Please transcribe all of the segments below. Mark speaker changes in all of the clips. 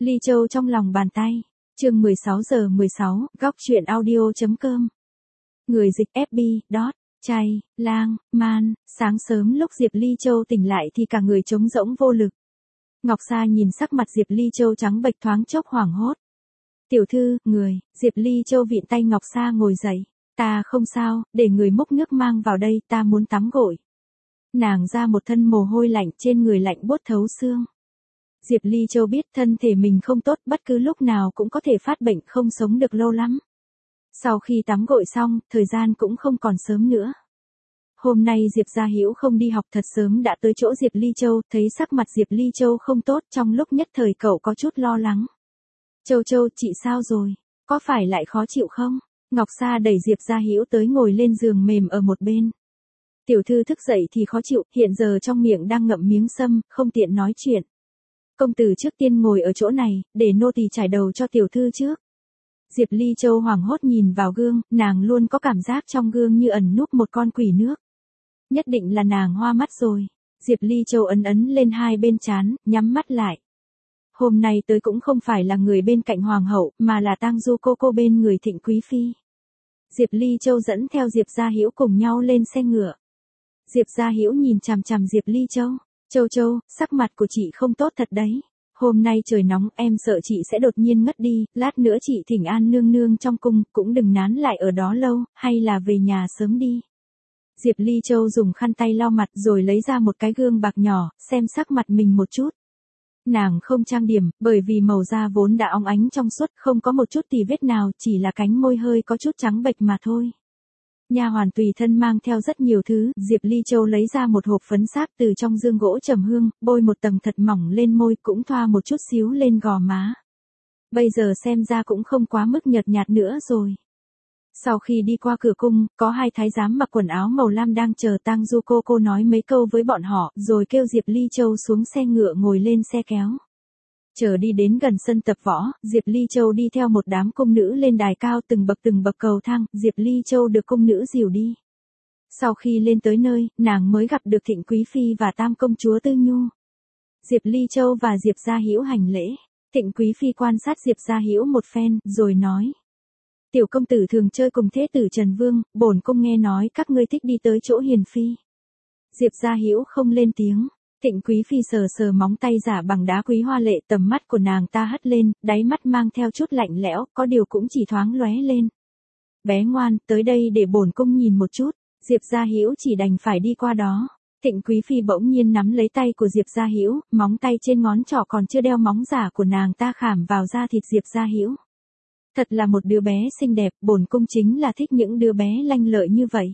Speaker 1: Ly Châu trong lòng bàn tay. Chương 16:16, góc truyện audio.com. Người dịch FB, chay, lang, man, sáng sớm lúc Diệp Ly Châu tỉnh lại thì cả người trống rỗng vô lực. Ngọc Sa nhìn sắc mặt Diệp Ly Châu trắng bệch thoáng chốc hoảng hốt. Tiểu thư, người, Diệp Ly Châu vịn tay Ngọc Sa ngồi dậy. Ta không sao, để người múc nước mang vào đây, ta muốn tắm gội. Nàng ra một thân mồ hôi lạnh trên người lạnh buốt thấu xương. Diệp Ly Châu biết thân thể mình không tốt, bất cứ lúc nào cũng có thể phát bệnh, không sống được lâu lắm. Sau khi tắm gội xong, thời gian cũng không còn sớm nữa. Hôm nay Diệp Gia Hữu không đi học, thật sớm đã tới chỗ Diệp Ly Châu, thấy sắc mặt Diệp Ly Châu không tốt, trong lúc nhất thời cậu có chút lo lắng. Châu Châu, chị sao rồi? Có phải lại khó chịu không? Ngọc Sa đẩy Diệp Gia Hữu tới ngồi lên giường mềm ở một bên. Tiểu thư thức dậy thì khó chịu, hiện giờ trong miệng đang ngậm miếng sâm, không tiện nói chuyện. Công tử trước tiên ngồi ở chỗ này, để nô tỳ chải đầu cho tiểu thư trước. Diệp Ly Châu hoảng hốt nhìn vào gương, nàng luôn có cảm giác trong gương như ẩn núp một con quỷ nước. Nhất định là nàng hoa mắt rồi. Diệp Ly Châu ấn lên hai bên trán, nhắm mắt lại. Hôm nay tới cũng không phải là người bên cạnh hoàng hậu, mà là tang du cô bên người Thịnh Quý Phi. Diệp Ly Châu dẫn theo Diệp Gia Hữu cùng nhau lên xe ngựa. Diệp Gia Hữu nhìn chằm chằm Diệp Ly Châu. Châu Châu, sắc mặt của chị không tốt thật đấy. Hôm nay trời nóng, em sợ chị sẽ đột nhiên ngất đi, lát nữa chị thỉnh an nương nương trong cung, cũng đừng nán lại ở đó lâu, hay là về nhà sớm đi. Diệp Ly Châu dùng khăn tay lau mặt rồi lấy ra một cái gương bạc nhỏ, xem sắc mặt mình một chút. Nàng không trang điểm, bởi vì màu da vốn đã óng ánh trong suốt, không có một chút tì vết nào, chỉ là cánh môi hơi có chút trắng bệch mà thôi. Nha hoàn tùy thân mang theo rất nhiều thứ, Diệp Ly Châu lấy ra một hộp phấn sáp từ trong dương gỗ trầm hương, bôi một tầng thật mỏng lên môi, cũng thoa một chút xíu lên gò má. Bây giờ xem ra cũng không quá mức nhợt nhạt nữa rồi. Sau khi đi qua cửa cung, có hai thái giám mặc quần áo màu lam đang chờ tang du cô nói mấy câu với bọn họ, rồi kêu Diệp Ly Châu xuống xe ngựa ngồi lên xe kéo. Chờ đi đến gần sân tập võ, Diệp Ly Châu đi theo một đám cung nữ lên đài cao từng bậc cầu thang, Diệp Ly Châu được cung nữ dìu đi. Sau khi lên tới nơi, nàng mới gặp được Thịnh Quý Phi và Tam công chúa Tư Nhu. Diệp Ly Châu và Diệp Gia Hữu hành lễ. Thịnh Quý Phi quan sát Diệp Gia Hữu một phen, rồi nói. Tiểu công tử thường chơi cùng thế tử Trần Vương, bổn cung nghe nói các ngươi thích đi tới chỗ hiền phi. Diệp Gia Hữu không lên tiếng. Thịnh Quý Phi sờ sờ móng tay giả bằng đá quý hoa lệ, tầm mắt của nàng ta hất lên, đáy mắt mang theo chút lạnh lẽo, có điều cũng chỉ thoáng lóe lên. Bé ngoan, tới đây để bổn cung nhìn một chút. Diệp Gia Hữu chỉ đành phải đi qua đó. Thịnh Quý Phi bỗng nhiên nắm lấy tay của Diệp Gia Hữu, móng tay trên ngón trỏ còn chưa đeo móng giả của nàng ta khảm vào da thịt Diệp Gia Hữu. Thật là một đứa bé xinh đẹp, bổn cung chính là thích những đứa bé lanh lợi như vậy.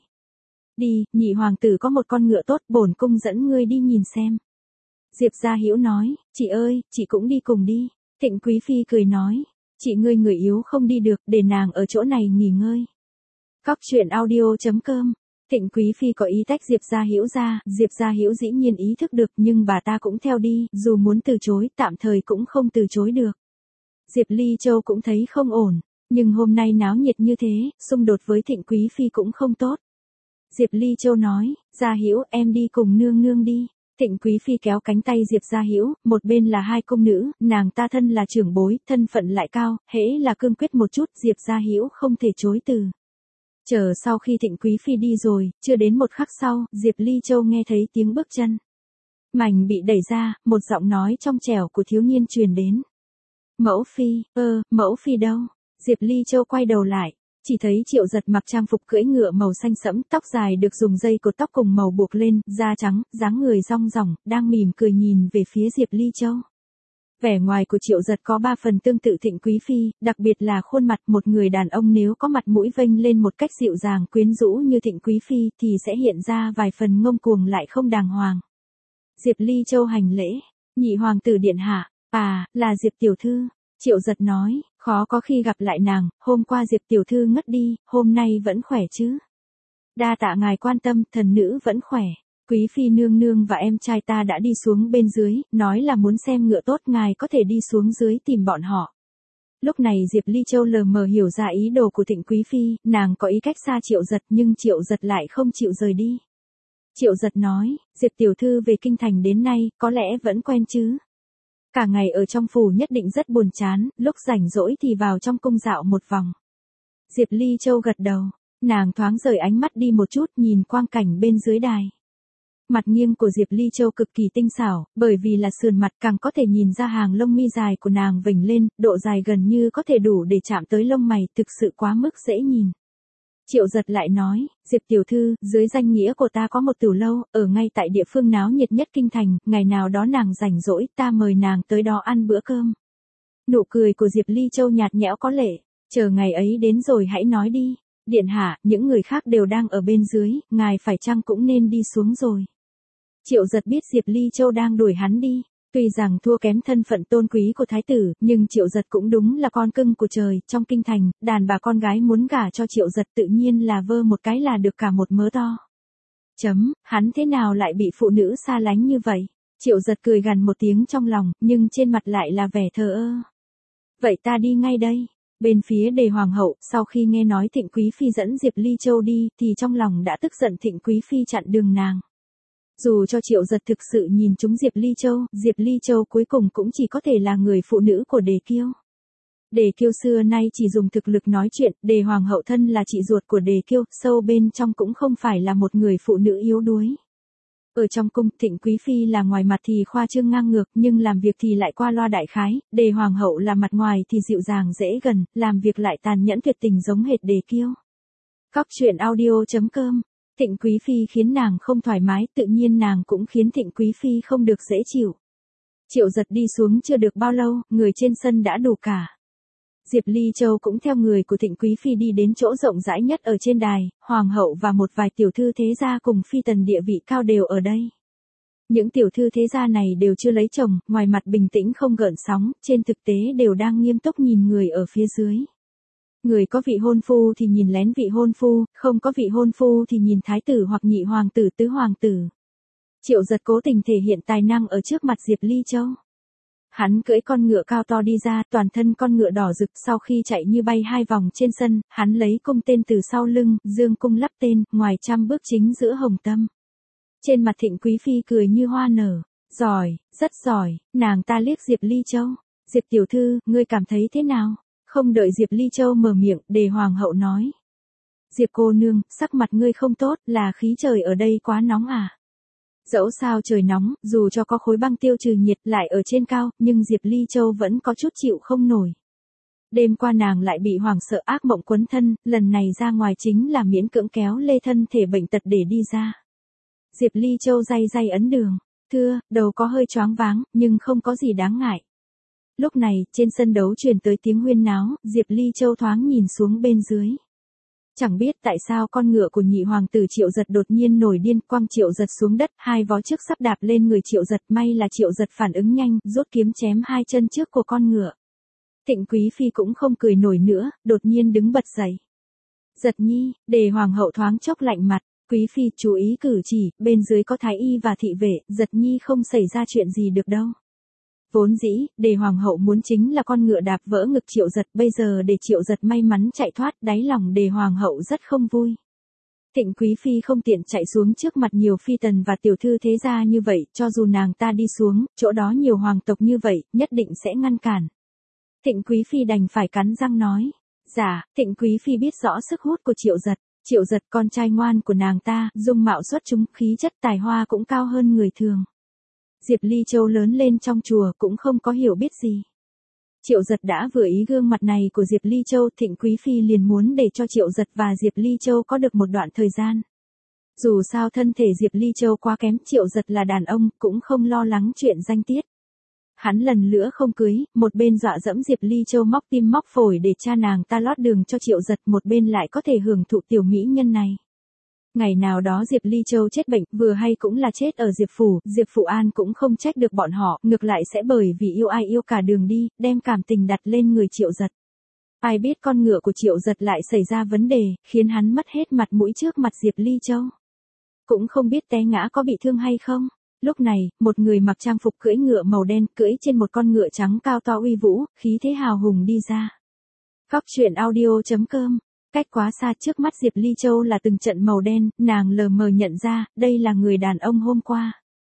Speaker 1: Đi, nhị hoàng tử có một con ngựa tốt, bổn cung dẫn ngươi đi nhìn xem. Diệp Gia Hữu nói, chị ơi, chị cũng đi cùng đi. Thịnh Quý Phi cười nói, chị ngươi người yếu không đi được, để nàng ở chỗ này nghỉ ngơi. Góc truyện audio.com. Thịnh Quý Phi có ý tách Diệp Gia Hữu ra, Diệp Gia Hữu dĩ nhiên ý thức được, nhưng bà ta cũng theo đi, dù muốn từ chối, tạm thời cũng không từ chối được. Diệp Ly Châu cũng thấy không ổn, nhưng hôm nay náo nhiệt như thế, xung đột với Thịnh Quý Phi cũng không tốt. Diệp Ly Châu nói, Gia Hữu, em đi cùng nương nương đi. Thịnh Quý Phi kéo cánh tay Diệp Gia Hữu, một bên là hai cung nữ, nàng ta thân là trưởng bối, thân phận lại cao, hễ là cương quyết một chút, Diệp Gia Hữu không thể chối từ. Chờ sau khi Thịnh Quý Phi đi rồi, chưa đến một khắc sau, Diệp Ly Châu nghe thấy tiếng bước chân. Mảnh bị đẩy ra, một giọng nói trong trẻo của thiếu niên truyền đến. Mẫu Phi, Mẫu Phi đâu? Diệp Ly Châu quay đầu lại, chỉ thấy Triệu Giật mặc trang phục cưỡi ngựa màu xanh sẫm, tóc dài được dùng dây cột tóc cùng màu buộc lên, da trắng, dáng người rong ròng, đang mỉm cười nhìn về phía Diệp Ly Châu. Vẻ ngoài của Triệu Giật có 3 phần tương tự Thịnh Quý Phi, đặc biệt là khuôn mặt, một người đàn ông nếu có mặt mũi vênh lên một cách dịu dàng quyến rũ như Thịnh Quý Phi thì sẽ hiện ra vài phần ngông cuồng lại không đàng hoàng. Diệp Ly Châu hành lễ, nhị hoàng tử điện hạ, là Diệp tiểu thư. Triệu Giật nói, khó có khi gặp lại nàng, hôm qua Diệp tiểu thư ngất đi, hôm nay vẫn khỏe chứ? Đa tạ ngài quan tâm, thần nữ vẫn khỏe. Quý Phi nương nương và em trai ta đã đi xuống bên dưới, nói là muốn xem ngựa tốt, ngài có thể đi xuống dưới tìm bọn họ. Lúc này Diệp Ly Châu lờ mờ hiểu ra ý đồ của Thịnh Quý Phi, nàng có ý cách xa Triệu Giật nhưng Triệu Giật lại không chịu rời đi. Triệu Giật nói, Diệp tiểu thư về kinh thành đến nay, có lẽ vẫn quen chứ? Cả ngày ở trong phủ nhất định rất buồn chán, lúc rảnh rỗi thì vào trong cung dạo một vòng. Diệp Ly Châu gật đầu, nàng thoáng rời ánh mắt đi một chút nhìn quang cảnh bên dưới đài. Mặt nghiêng của Diệp Ly Châu cực kỳ tinh xảo, bởi vì là sườn mặt càng có thể nhìn ra hàng lông mi dài của nàng vểnh lên, độ dài gần như có thể đủ để chạm tới lông mày, thực sự quá mức dễ nhìn. Triệu Giật lại nói, Diệp tiểu thư, dưới danh nghĩa của ta có một tiểu lâu, ở ngay tại địa phương náo nhiệt nhất kinh thành, ngày nào đó nàng rảnh rỗi, ta mời nàng tới đó ăn bữa cơm. Nụ cười của Diệp Ly Châu nhạt nhẽo có lệ, chờ ngày ấy đến rồi hãy nói đi. Điện hạ, những người khác đều đang ở bên dưới, ngài phải chăng cũng nên đi xuống rồi. Triệu Giật biết Diệp Ly Châu đang đuổi hắn đi. Tuy rằng thua kém thân phận tôn quý của thái tử, nhưng Triệu Giật cũng đúng là con cưng của trời, trong kinh thành, đàn bà con gái muốn gả cho Triệu Giật tự nhiên là vơ một cái là được cả một mớ to. Hắn thế nào lại bị phụ nữ xa lánh như vậy? Triệu Giật cười gằn một tiếng trong lòng, nhưng trên mặt lại là vẻ thờ ơ. Vậy ta đi ngay đây. Bên phía Đề Hoàng hậu, sau khi nghe nói Thịnh Quý Phi dẫn Diệp Ly Châu đi, thì trong lòng đã tức giận Thịnh Quý Phi chặn đường nàng. Dù cho Triệu Giật thực sự nhìn trúng Diệp Ly Châu cuối cùng cũng chỉ có thể là người phụ nữ của Đề Kiêu. Đề Kiêu xưa nay chỉ dùng thực lực nói chuyện, Đề Hoàng hậu thân là chị ruột của Đề Kiêu, sâu bên trong cũng không phải là một người phụ nữ yếu đuối. Ở trong cung, Thịnh Quý Phi là ngoài mặt thì khoa trương ngang ngược, nhưng làm việc thì lại qua loa đại khái, Đề Hoàng hậu là mặt ngoài thì dịu dàng dễ gần, làm việc lại tàn nhẫn tuyệt tình giống hệt Đề Kiêu. Góc truyện audio.com. Thịnh Quý Phi khiến nàng không thoải mái, tự nhiên nàng cũng khiến Thịnh Quý Phi không được dễ chịu. Triệu Giật đi xuống chưa được bao lâu, người trên sân đã đủ cả. Diệp Ly Châu cũng theo người của Thịnh Quý Phi đi đến chỗ rộng rãi nhất ở trên đài, Hoàng hậu và một vài tiểu thư thế gia cùng phi tần địa vị cao đều ở đây. Những tiểu thư thế gia này đều chưa lấy chồng, ngoài mặt bình tĩnh không gợn sóng, trên thực tế đều đang nghiêm túc nhìn người ở phía dưới. Người có vị hôn phu thì nhìn lén vị hôn phu, không có vị hôn phu thì nhìn thái tử hoặc nhị hoàng tử tứ hoàng tử. Triệu Giật cố tình thể hiện tài năng ở trước mặt Diệp Ly Châu. Hắn cưỡi con ngựa cao to đi ra, toàn thân con ngựa đỏ rực, sau khi chạy như bay 2 vòng trên sân, hắn lấy cung tên từ sau lưng, dương cung lắp tên, ngoài 100 bước chính giữa hồng tâm. Trên mặt Thịnh Quý Phi cười như hoa nở, giỏi, rất giỏi, nàng ta liếc Diệp Ly Châu. Diệp tiểu thư, ngươi cảm thấy thế nào? Không đợi Diệp Ly Châu mở miệng, Đề Hoàng hậu nói. Diệp cô nương, sắc mặt ngươi không tốt, là khí trời ở đây quá nóng à? Dẫu sao trời nóng, dù cho có khối băng tiêu trừ nhiệt lại ở trên cao, nhưng Diệp Ly Châu vẫn có chút chịu không nổi. Đêm qua nàng lại bị hoảng sợ ác mộng quấn thân, lần này ra ngoài chính là miễn cưỡng kéo lê thân thể bệnh tật để đi ra. Diệp Ly Châu day ấn đường, thưa, đầu có hơi choáng váng, nhưng không có gì đáng ngại. Lúc này, trên sân đấu truyền tới tiếng huyên náo, Diệp Ly Châu thoáng nhìn xuống bên dưới. Chẳng biết tại sao con ngựa của nhị hoàng tử Triệu Giật đột nhiên nổi điên, quăng Triệu Giật xuống đất, 2 vó trước sắp đạp lên người Triệu Giật, may là Triệu Giật phản ứng nhanh, rút kiếm chém 2 chân trước của con ngựa. Thịnh Quý Phi cũng không cười nổi nữa, đột nhiên đứng bật dậy. Giật nhi, Đề Hoàng hậu thoáng chốc lạnh mặt, Quý Phi chú ý cử chỉ, bên dưới có thái y và thị vệ, Giật nhi không xảy ra chuyện gì được đâu. Vốn dĩ, Đề Hoàng hậu muốn chính là con ngựa đạp vỡ ngực Triệu Giật, bây giờ để Triệu Giật may mắn chạy thoát, đáy lòng Đề Hoàng hậu rất không vui. Thịnh Quý Phi không tiện chạy xuống trước mặt nhiều phi tần và tiểu thư thế gia như vậy, cho dù nàng ta đi xuống, chỗ đó nhiều hoàng tộc như vậy, nhất định sẽ ngăn cản. Thịnh Quý Phi đành phải cắn răng nói. Dạ, Thịnh Quý Phi biết rõ sức hút của Triệu Giật. Triệu Giật con trai ngoan của nàng ta, dung mạo xuất chúng, khí chất tài hoa cũng cao hơn người thường. Diệp Ly Châu lớn lên trong chùa cũng không có hiểu biết gì. Triệu Giật đã vừa ý gương mặt này của Diệp Ly Châu, Thịnh Quý Phi liền muốn để cho Triệu Giật và Diệp Ly Châu có được một đoạn thời gian. Dù sao thân thể Diệp Ly Châu quá kém, Triệu Giật là đàn ông, cũng không lo lắng chuyện danh tiết. Hắn lần nữa không cưới, một bên dọa dẫm Diệp Ly Châu móc tim móc phổi để cha nàng ta lót đường cho Triệu Giật, một bên lại có thể hưởng thụ tiểu mỹ nhân này. Ngày nào đó Diệp Ly Châu chết bệnh, vừa hay cũng là chết ở Diệp Phủ, Diệp Phụ An cũng không trách được bọn họ, ngược lại sẽ bởi vì yêu ai yêu cả đường đi, đem cảm tình đặt lên người Triệu Giật. Ai biết con ngựa của Triệu Giật lại xảy ra vấn đề, khiến hắn mất hết mặt mũi trước mặt Diệp Ly Châu. Cũng không biết té ngã có bị thương hay không. Lúc này, một người mặc trang phục cưỡi ngựa màu đen, cưỡi trên một con ngựa trắng cao to uy vũ, khí thế hào hùng đi ra. Góc truyện audio.com. Cách quá xa, trước mắt Diệp Ly Châu là từng trận màu đen, nàng lờ mờ nhận ra, đây là người đàn ông hôm qua.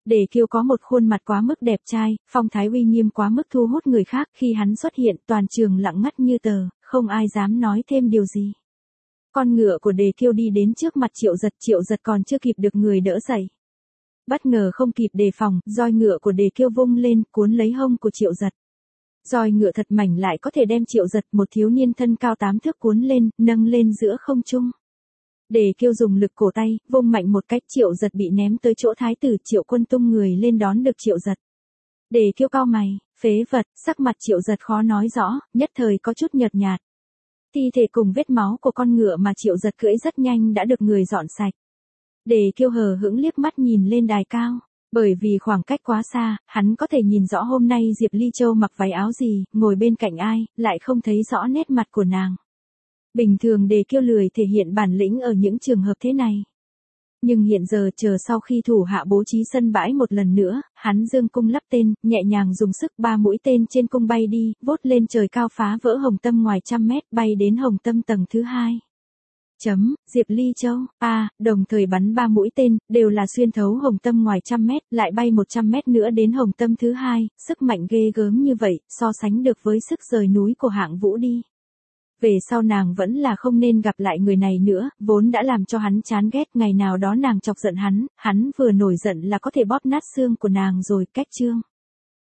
Speaker 1: Đề Kiêu có một khuôn mặt quá mức đẹp trai, phong thái uy nghiêm quá mức thu hút người khác, khi hắn xuất hiện toàn trường lặng ngắt như tờ, không ai dám nói thêm điều gì. Con ngựa của Đề Kiêu đi đến trước mặt Triệu Giật còn chưa kịp được người đỡ dậy. Bất ngờ không kịp đề phòng, roi ngựa của Đề Kiêu vung lên, cuốn lấy hông của Triệu Giật. Roi ngựa thật mảnh lại có thể đem Triệu Giật, một thiếu niên thân cao 8 thước cuốn lên, nâng lên giữa không trung. Đề Kiêu dùng lực cổ tay, vung mạnh một cách, Triệu Giật bị ném tới chỗ thái tử, Triệu Quân tung người lên đón được Triệu Giật. Đề Kiêu cau mày, phế vật, sắc mặt Triệu Giật khó nói rõ, nhất thời có chút nhợt nhạt. Thi thể cùng vết máu của con ngựa mà Triệu Giật cưỡi rất nhanh đã được người dọn sạch. Đề Kiêu hờ hững liếc mắt nhìn lên đài cao. Bởi vì khoảng cách quá xa, hắn có thể nhìn rõ hôm nay Diệp Ly Châu mặc váy áo gì, ngồi bên cạnh ai, lại không thấy rõ nét mặt của nàng. Bình thường Đề Kiêu lười thể hiện bản lĩnh ở những trường hợp thế này. Nhưng hiện giờ chờ sau khi thủ hạ bố trí sân bãi một lần nữa, hắn dương cung lắp tên, nhẹ nhàng dùng sức 3 mũi tên trên cung bay đi, vốt lên trời cao phá vỡ hồng tâm ngoài 100 mét, bay đến hồng tâm tầng thứ 2. Diệp Ly Châu, đồng thời bắn 3 mũi tên, đều là xuyên thấu hồng tâm ngoài 100 mét, lại bay 100 mét nữa đến hồng tâm thứ 2, sức mạnh ghê gớm như vậy, so sánh được với sức rời núi của Hạng Vũ đi. Về sau nàng vẫn là không nên gặp lại người này nữa, vốn đã làm cho hắn chán ghét, ngày nào đó nàng chọc giận hắn vừa nổi giận là có thể bóp nát xương của nàng rồi, cách chương.